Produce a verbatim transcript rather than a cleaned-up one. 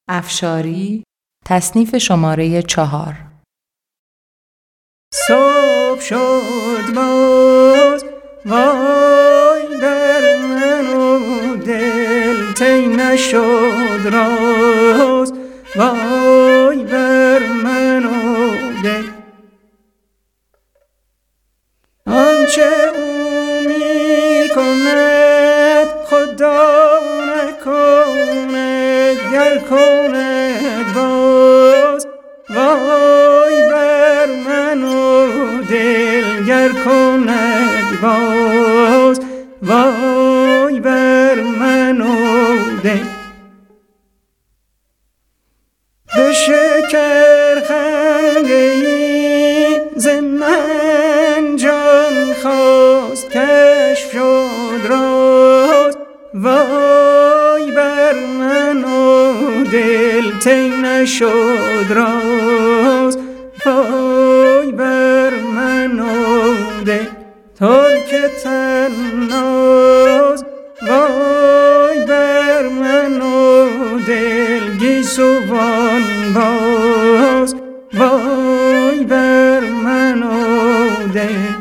افشاری، تصنیف شماره چهار. صبح شد باز وای بر من و دل طی نشد راز وای بر من و دل. آنچه او می کند خدا نکند گر کند باز وای بر من و دل گر کند باز وای بر من و دل. به شکر خنده‌ای ز من جان خواست کشف شد راز وای بر من و دل طی نشد راز وای بر من و دل. ترک طناز وای بر من و دل گیسوان باز وای بر من و دل.